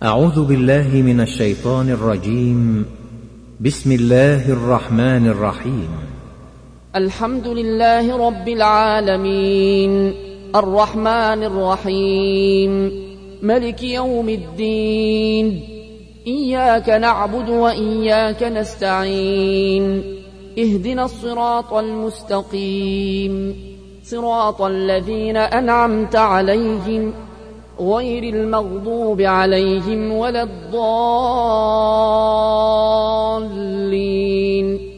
أعوذ بالله من الشيطان الرجيم. بسم الله الرحمن الرحيم. الحمد لله رب العالمين، الرحمن الرحيم، ملك يوم الدين. إياك نعبد وإياك نستعين، اهدنا الصراط المستقيم، صراط الذين أنعمت عليهم غير المغضوب عليهم ولا الضالين.